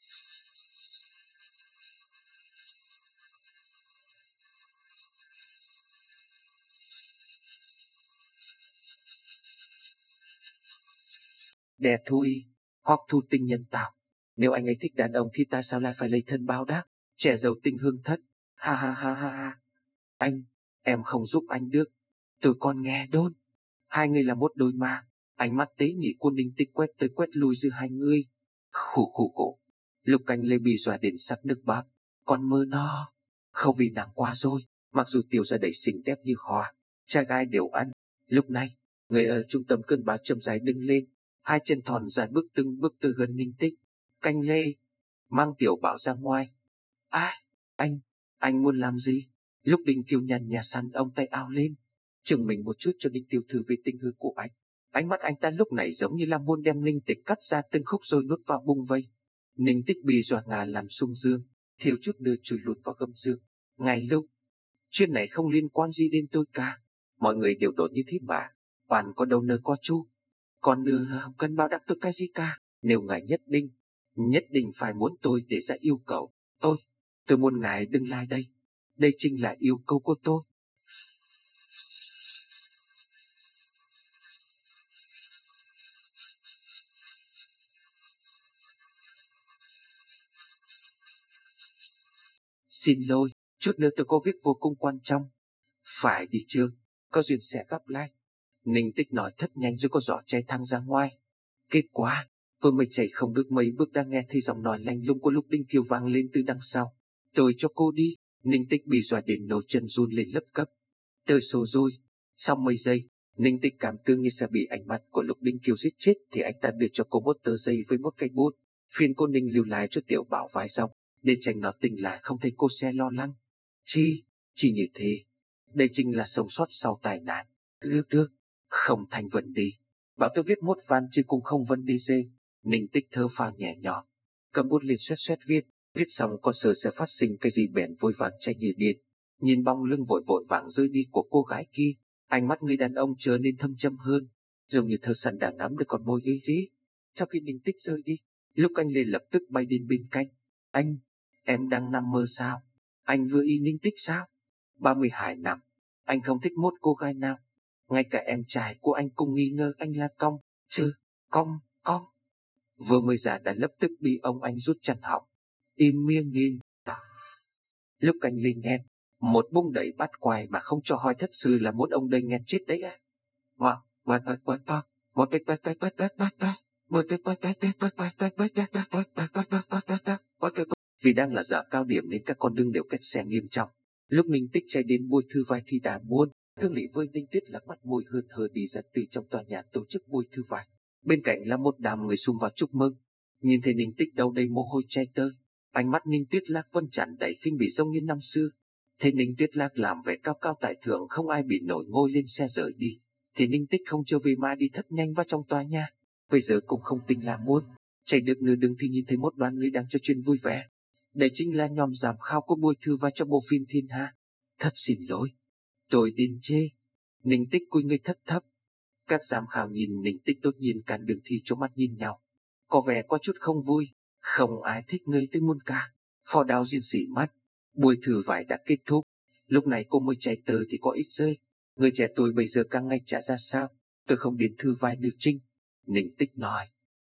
Đè thui, hoặc thu tinh nhân tạo. Nếu anh ấy thích đàn ông thì ta sao lại phải lấy thân báo đáp? Trẻ giàu tình hương thất. Ha ha ha ha ha. Anh, em không giúp anh được. Tôi còn nghe đồn. Hai người là một đôi mà. Ánh mắt tế nhị của Ninh Tích quét tới quét lui giữa hai người. Khủ khủ khổ. Lục Cảnh Lê bị dọa đến sắp nước bắp. Còn mơ no. Không vì nàng quá rồi. Mặc dù tiểu gia đầy xinh đẹp như hoa, trai gái đều ăn. Lúc này, người ở trung tâm cơn bão chậm rãi đứng lên. Hai chân thon dài bước từ gần Ninh Tích. Cảnh Lê mang tiểu bảo ra ngoài. Ai? Anh muốn làm gì? Lúc Đinh Kiều nhàn nhà săn ông tay áo lên, chừng mình một chút cho Đinh Tiểu Thư về tình hư của anh. Ánh mắt anh ta lúc này giống như là muốn đem Ninh Tịch cắt ra từng khúc rồi nuốt vào bung vây. Ninh Tịch bị dọa ngà lăn sung dương, thiếu chút nữa chui lùn vào gầm giường. Ngay lúc, chuyện này không liên quan gì đến tôi cả. Mọi người đều đồn như thế mà. Hoàn có đâu nơ có chu. Còn nữa không cần báo đáp tôi cái gì cả. Nếu ngài nhất định phải muốn tôi để ra yêu cầu. Tôi muốn ngài đừng lại đây. Đây chính là yêu cầu của tôi. Xin lỗi, chút nữa tôi có việc vô cùng quan trọng. Phải đi trường, có duyên sẽ gặp lại. Ninh Tích nói thật nhanh rồi có giỏ chạy thăng ra ngoài. Kết quả, vừa mới chạy không được mấy bước đã nghe thấy giọng nói lạnh lùng của Lục Đinh Kiều vang lên từ đằng sau. Tôi cho cô đi. Ninh Tích bị dọa đến nổ chân run lên lập cấp. Tôi số rồi. Sau mấy giây, Ninh Tích cảm tưởng như sẽ bị ánh mắt của Lục Đinh Kiều giết chết thì anh ta đưa cho cô một tờ giấy với một cây bút. Phiền cô Ninh lưu lại cho Tiểu Bảo vài dòng để tránh nó tỉnh lại không thấy cô sẽ lo lắng. Chỉ như thế. Đây chính là sống sót sau tai nạn. Được, không thành vấn đề. Bảo tôi viết một ván chứ cũng không vấn đề gì. Ninh Tích thơ phào nhẹ nhõm, cầm bút lên xoét viết xong con sợ sẽ phát sinh cái gì bèn vội vàng chạy như điên. Nhìn bóng lưng vội vàng rơi đi của cô gái kia, ánh mắt người đàn ông trở nên thâm trầm hơn, giống như thợ săn đang ngắm được con mồi ý ý. Trong khi Ninh Tích rơi đi, Lúc Anh lên lập tức bay đến bên cạnh. Em đang nằm mơ sao? Anh vừa y Ninh Tích sao? 32 năm, anh không thích một cô gái nào. Ngay cả em trai của anh cũng nghi ngờ anh là cong. Chứ, cong. Vừa mới ra đã lập tức bị ông anh rút chặt họng. Im miệng đi. Lúc Anh lên nghe, một bung đẩy bắt quài mà không cho hỏi thật sự là muốn ông đây nghe chết đấy à. Vì đang là giờ cao điểm nên các con đường đều kẹt xe nghiêm trọng. Lúc Ninh Tích chạy đến buổi thư vai thì đã muôn, Hương Lý với Ninh Tuyết là mắt môi hơn hờ đi ra từ trong tòa nhà tổ chức buổi thư vai. Bên cạnh là một đám người xung vào chúc mừng. Nhìn thấy Ninh Tích đầu đầy mồ hôi chảy tơi, ánh mắt Ninh Tuyết Lạc vẫn tràn đầy khinh bỉ giống như năm xưa. Thấy Ninh Tuyết Lạc làm vẻ cao cao tại thượng không ai bị nổi ngôi lên xe rời đi, thì Ninh Tích không trở về mà đi thật nhanh vào trong tòa nhà. Bây giờ cũng không tính là muôn, chạy được nửa đường thì nhìn thấy một đoàn người đang trò chuyện vui vẻ. Đây chính là nhóm giám khảo của buổi thư vai cho bộ phim Thiên Hạ. Thật xin lỗi, tôi đến chê. Ninh Tích cúi người thấp thấp. Các giám khảo nhìn Ninh Tích đột nhiên cản đường thì trố mắt nhìn nhau, có vẻ có chút không vui. Không ai thích người tới muôn cả. Phó đạo diễn sĩ mắt. Buổi thử vải đã kết thúc. Lúc này cô mới chạy tới thì có ít rơi. Người trẻ tuổi bây giờ càng ngày trả ra sao? Tôi không đến thư vai nữ trinh. Ninh Tích nói.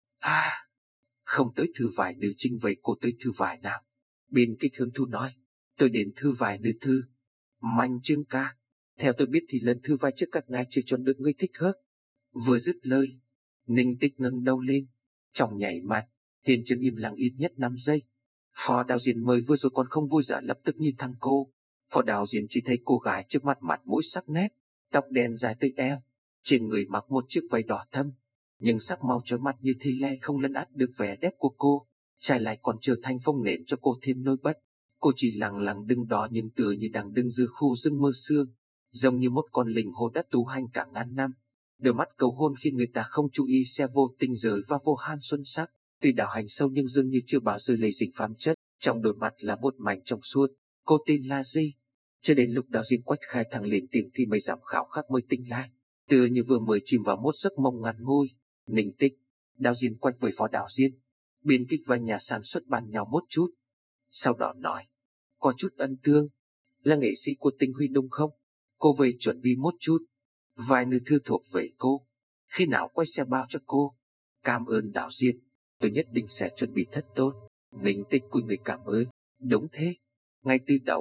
Không tới thư vai nữ trinh vậy cô tới thư vai nào? Bên Kích Hương Thu nói. Tôi đến thư vai nữ thư. Mạnh Trương ca. Theo tôi biết thì lần thư vai trước các ngài chưa chọn được người thích hợp. Vừa dứt lời, Ninh Tích ngẩng đầu lên. Trong nhảy mắt, hiện trường im lặng ít nhất 5 giây. Phó đạo diễn mới vừa rồi còn không vui giả lập tức nhìn thẳng cô. Phó đạo diễn chỉ thấy cô gái trước mặt mũi sắc nét, tóc đen dài tới eo, trên người mặc một chiếc váy đỏ thâm, nhưng sắc màu chói mắt như thì le không lấn át được vẻ đẹp của cô, trái lại còn trở thành phông nền cho cô thêm nổi bật. Cô chỉ lặng lặng đứng đó nhưng tựa như đang đứng giữa khu rừng mơ sương, giống như một con linh hồn đã tu hành cả ngàn năm. Đôi mắt cầu hôn khi người ta không chú ý sẽ vô tình rời và vô han xuân sắc. Tuy đạo hành sâu nhưng dường như chưa bao giờ lây dính phàm chất, trong đôi mắt là một mảnh trong suốt. Cô tên là gì? Cho đến lúc đạo diễn Quách khai thẳng lên tiếng thì mấy giám khảo khác mới tỉnh lại, tựa như vừa mới chìm vào một giấc mộng ngàn ngôi. Ninh Tích, đạo diễn Quách với phó đạo diễn, biên kịch và nhà sản xuất bàn nhau một chút. Sau đó nói, có chút ân tương, là nghệ sĩ của Tinh Huy đúng không? Cô về chuẩn bị một chút, vài nữ thư thuộc về cô. Khi nào quay xe bao cho cô? Cảm ơn đạo diễn, tôi nhất định sẽ chuẩn bị thật tốt. Ninh Tích cúi người cảm ơn. Đúng thế, ngay từ đầu,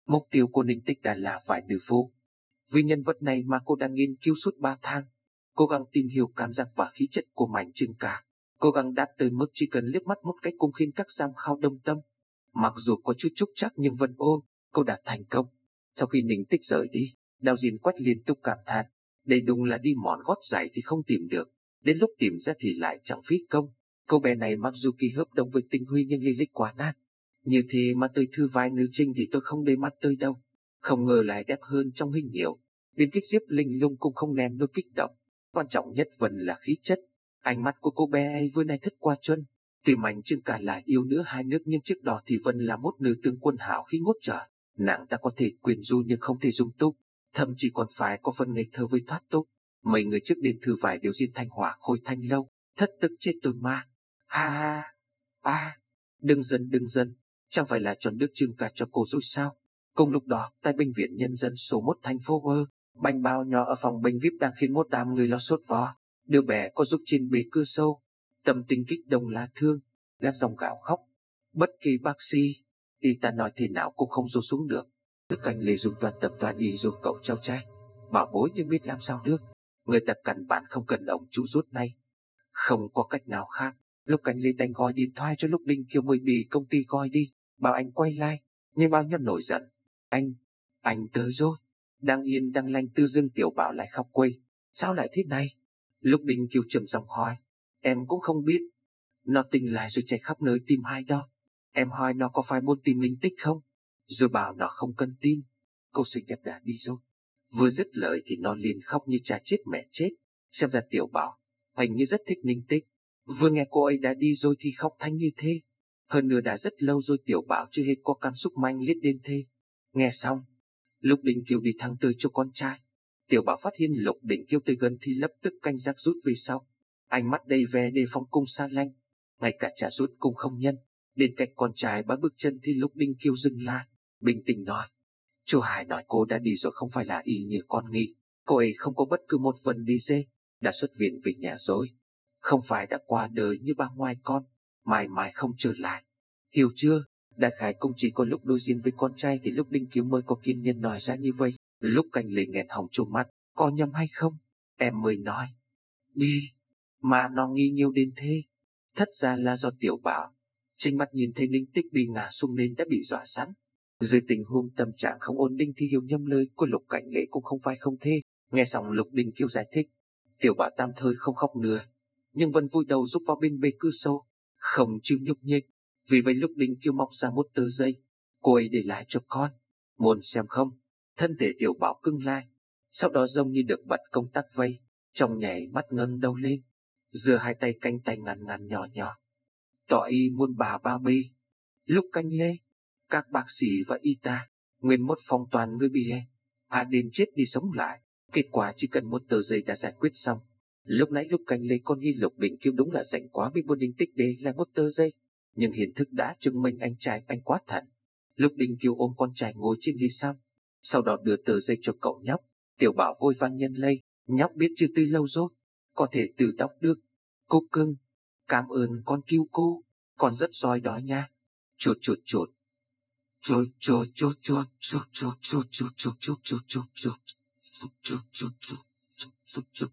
Mục tiêu của Ninh Tích đã là phải từ phố. Vì nhân vật này mà cô đang nghiên cứu suốt 3 tháng, cố gắng tìm hiểu cảm giác và khí chất của Mạnh Trừng Ca, cố gắng đạt tới mức chỉ cần liếc mắt một cách cũng khiến các giám khảo đồng tâm. Mặc dù có chút trúc trắc nhưng vẫn ôm, cô đã thành công. Sau khi Ninh Tích rời đi, đạo diễn Quách liên tục cảm thán, đây đúng là đi mòn gót giày thì không tìm được, đến lúc tìm ra thì lại chẳng phí công. Cô bé này mặc dù ký hợp đồng với Tinh Huy nhưng lý lịch quá nát. Như thế mà tới thư vai nữ trinh thì tôi không để mắt tới đâu. Không ngờ lại đẹp hơn trong hình nhiều. Biên kích Diệp Linh Lung cũng không ném nỗi kích động. Quan trọng nhất vẫn là khí chất. Ánh mắt của cô bé ấy vừa này thất qua chuân. Tuy Mạnh Trừng Ca là yêu nữ hai nước nhưng trước đó thì vẫn là một nữ tướng quân hảo khí ngút trời. Nàng ta có thể quyến rũ nhưng không thể dung túc, thậm chí còn phải có phần ngây thơ với thoát tục. Mấy người trước đến thư vài điều diễn Thanh Hòa Khôi Thanh Lâu, thất tức chết tôi ma. Ha ha, đừng dần, chẳng phải là chuẩn Đức Trừng Ca cho cô rồi sao? Cùng lúc đó, tại bệnh viện nhân dân số 1 thành phố Wơ, bánh bao nhỏ ở phòng bệnh VIP đang khiến một đám người lo sốt vó. Đứa bé có giúp trên bể cửa sâu, tâm tình kích động là thương, gác dòng gào khóc. Bất kỳ bác sĩ, y ta nói thế nào cũng không rút xuống được. Đức Anh Lê dùng toàn tập toàn y giúp cậu cháu trai. Bảo bối nhưng biết làm sao được. Người ta căn bản không cần ông chú rút này. Không có cách nào khác. Lúc Anh Lê đánh gọi điện thoại cho lúc Đinh Kiều mới bị công ty gọi đi, bảo anh quay lại, nhưng bao nhiêu nổi giận. Anh tới rồi. Đang yên đang lành tự dưng Tiểu Bảo lại khóc quây. Sao lại thế này? Lúc Đinh Kiều trầm giọng hỏi. Em cũng không biết. Nó tỉnh lại rồi chạy khắp nơi tìm hai đó. Em hỏi nó có phải muốn tìm Linh Tích không? Rồi bảo nó không cần tin. Cô xinh đẹp đã đi rồi. Vừa dứt lời thì nó liền khóc như cha chết mẹ chết. Xem ra Tiểu Bảo hình như rất thích Ninh Tích. Vừa nghe cô ấy đã đi rồi thì khóc thanh như thế. Hơn nữa đã rất lâu rồi Tiểu Bảo chưa hết có cảm xúc manh liệt đến thế. Nghe xong, Lục Đình Kiều đi thẳng tới cho con trai. Tiểu Bảo phát hiện Lục Đình Kiều tới gần thì lập tức canh giác rút về sau. Ánh mắt đầy vẻ đề phòng cung xa lanh. Ngay cả trả rút cũng không nhân. Bên cạnh con trai ba bước chân thì Lục Đình Kiều dừng lại, bình tĩnh nói. Chú Hải nói cô đã đi rồi không phải là y như con nghĩ. Cô ấy không có bất cứ một vấn đề gì, đã xuất viện về nhà rồi. Không phải đã qua đời như bà ngoại con, mãi mãi không trở lại. Hiểu chưa? Đại khái cũng chỉ có lúc đối diện với con trai thì lúc Đinh Kiều mới có kiên nhẫn nói ra như vậy. Lúc Canh Lệ nghẹn họng trố mắt, có nhầm hay không? Em mới nói. Đi, mà nó nghi nhiều đến thế. Thật ra là do Tiểu Bảo. Chính mắt nhìn thấy Ninh Tích bị ngã sung nên đã bị dọa sẵn. Dưới tình huống tâm trạng không ổn định thì hiểu nhầm lời của Lục Cảnh Lệ cũng không phải không thế. Nghe xong Lục Đình Kiều giải thích, Tiểu Bảo tạm thời không khóc nữa, nhưng vẫn vui đầu rúc vào bên bề cửa sâu, không chịu nhúc nhích. Vì vậy Lục Đình Kiều móc ra một tờ giấy, cô ấy để lại cho con. Muốn xem không? Thân thể Tiểu Bảo cứng lại, sau đó giống như được bật công tắc vây, trong nhảy mắt ngẩng đầu lên, giơ hai tay cánh tay ngắn ngắn nhỏ nhỏ, tỏ ý muốn bà ba bê. Lúc Canh Lê, các bác sĩ và y tá nguyên một phòng toàn người bị đến chết đi sống lại. Kết quả chỉ cần một tờ giấy đã giải quyết xong. Lúc nãy lúc Canh Lê con nghi Lục Đình Kiều đúng là rảnh quá bị buôn Đinh Tích để là một tờ giấy, nhưng hiện thực đã chứng minh anh trai anh quá thận. Lục Đình Kiều ôm con trai ngồi trên ghế xăm, sau đó đưa tờ giấy cho cậu nhóc. Tiểu Bảo vội vàng nhân lây, nhóc biết chữ từ lâu rồi, có thể tự đọc được. Cô cưng, cảm ơn con cứu cô, con rất giỏi đó nha. Chuột chuột chuột. Chuột chuột chuột chuột chuột chuột chuột chuột chuột chuột chuột chuột chuột chuột chuột chuột chuột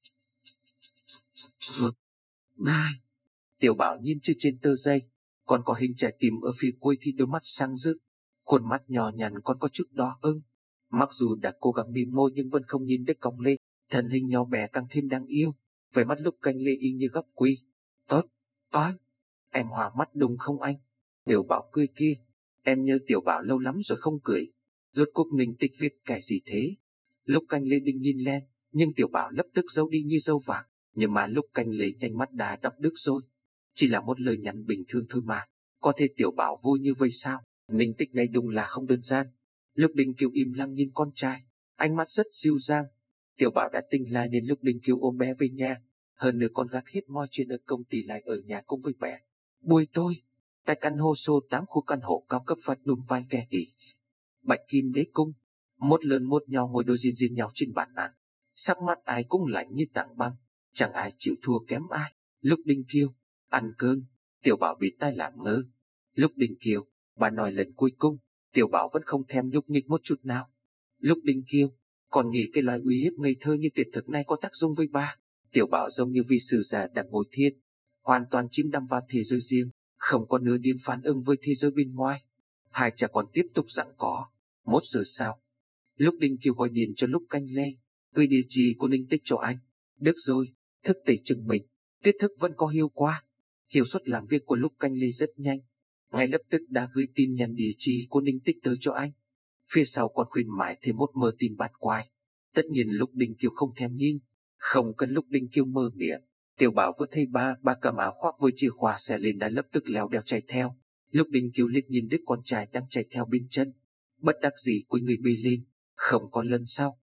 chuột. Này, Tiểu Bảo nhìn chữ trên tờ giấy, còn có hình trái tim ở phía cuối thì đôi mắt sáng rực, khuôn mắt nhỏ nhắn còn có chút đỏ ửng. Mặc dù đã cố gắng mím môi nhưng vẫn không nhìn được cong lên, thân hình nhỏ bé càng thêm đáng yêu. Vẻ mắt Lục Canh Lê y như gấp quy. Tốt, em hòa mắt đúng không anh? Tiểu Bảo cười kia. Em nhớ Tiểu Bảo lâu lắm rồi không cười. Rốt cuộc Ninh Tích viết cái gì thế? Lúc Canh Lê định nhìn lên, nhưng Tiểu Bảo lập tức giấu đi như dâu vàng. Nhưng mà lúc Canh Lê nhanh mắt đã đọc được rồi. Chỉ là một lời nhắn bình thường thôi mà. Có thể Tiểu Bảo vui như vậy sao? Ninh Tích này đúng là không đơn giản. Lúc Đình Kiều im lặng nhìn con trai, ánh mắt rất dịu dàng. Tiểu Bảo đã tỉnh lại nên lúc Đình Kiều ôm bé về nhà. Hơn nữa con gác hết mọi chuyện ở công ty lại ở nhà cùng với bé. Buổi tối, tại căn hộ số 8 khu căn hộ cao cấp phát đùm vai kẻ kỳ. Bạch Kim Đế Cung, một lớn một nhỏ ngồi đối diện nhau trên bàn ăn. Sắc mắt ai cũng lạnh như tảng băng, chẳng ai chịu thua kém ai. Lúc Đình Kiều, ăn cơm, Tiểu Bảo bị tai làm ngơ. Lúc Đình Kiều, bà nói lần cuối cùng, Tiểu Bảo vẫn không thèm nhúc nhích một chút nào. Lúc Đinh Kiêu còn nghĩ cái loại uy hiếp ngây thơ như tuyệt thực này có tác dụng với ba. Tiểu Bảo giống như vị sử giả đang ngồi thiền, hoàn toàn chìm đắm vào thế giới riêng, không có nửa điểm phản ứng với thế giới bên ngoài. Hai cha con tiếp tục giằng co. 1 giờ sau, lúc Đinh Kiêu gọi điện cho Lúc Canh Lê, gửi địa chỉ của Ninh Tích cho anh. Được rồi, thức tỉnh chứng minh, tiết thức vẫn có hiệu quả. Hiệu suất làm việc của Lúc Canh Lê rất nhanh, ngay lập tức đã gửi tin nhắn địa chỉ của Ninh Tích tới cho anh. Phía sau còn khuyên mãi thêm một mớ tin bát quái. Tất nhiên Lúc Đinh Kiêu không thèm nhìn, không cần Lúc Đinh Kiêu mơ miệng. Tiểu Bảo vừa thấy ba cầm áo khoác với chìa khóa xe lên đã lập tức leo đeo chạy theo. Lúc Đinh Kiêu liếc nhìn đứa con trai đang chạy theo bên chân, bất đắc dĩ cúi người bê lên, không còn lần sau.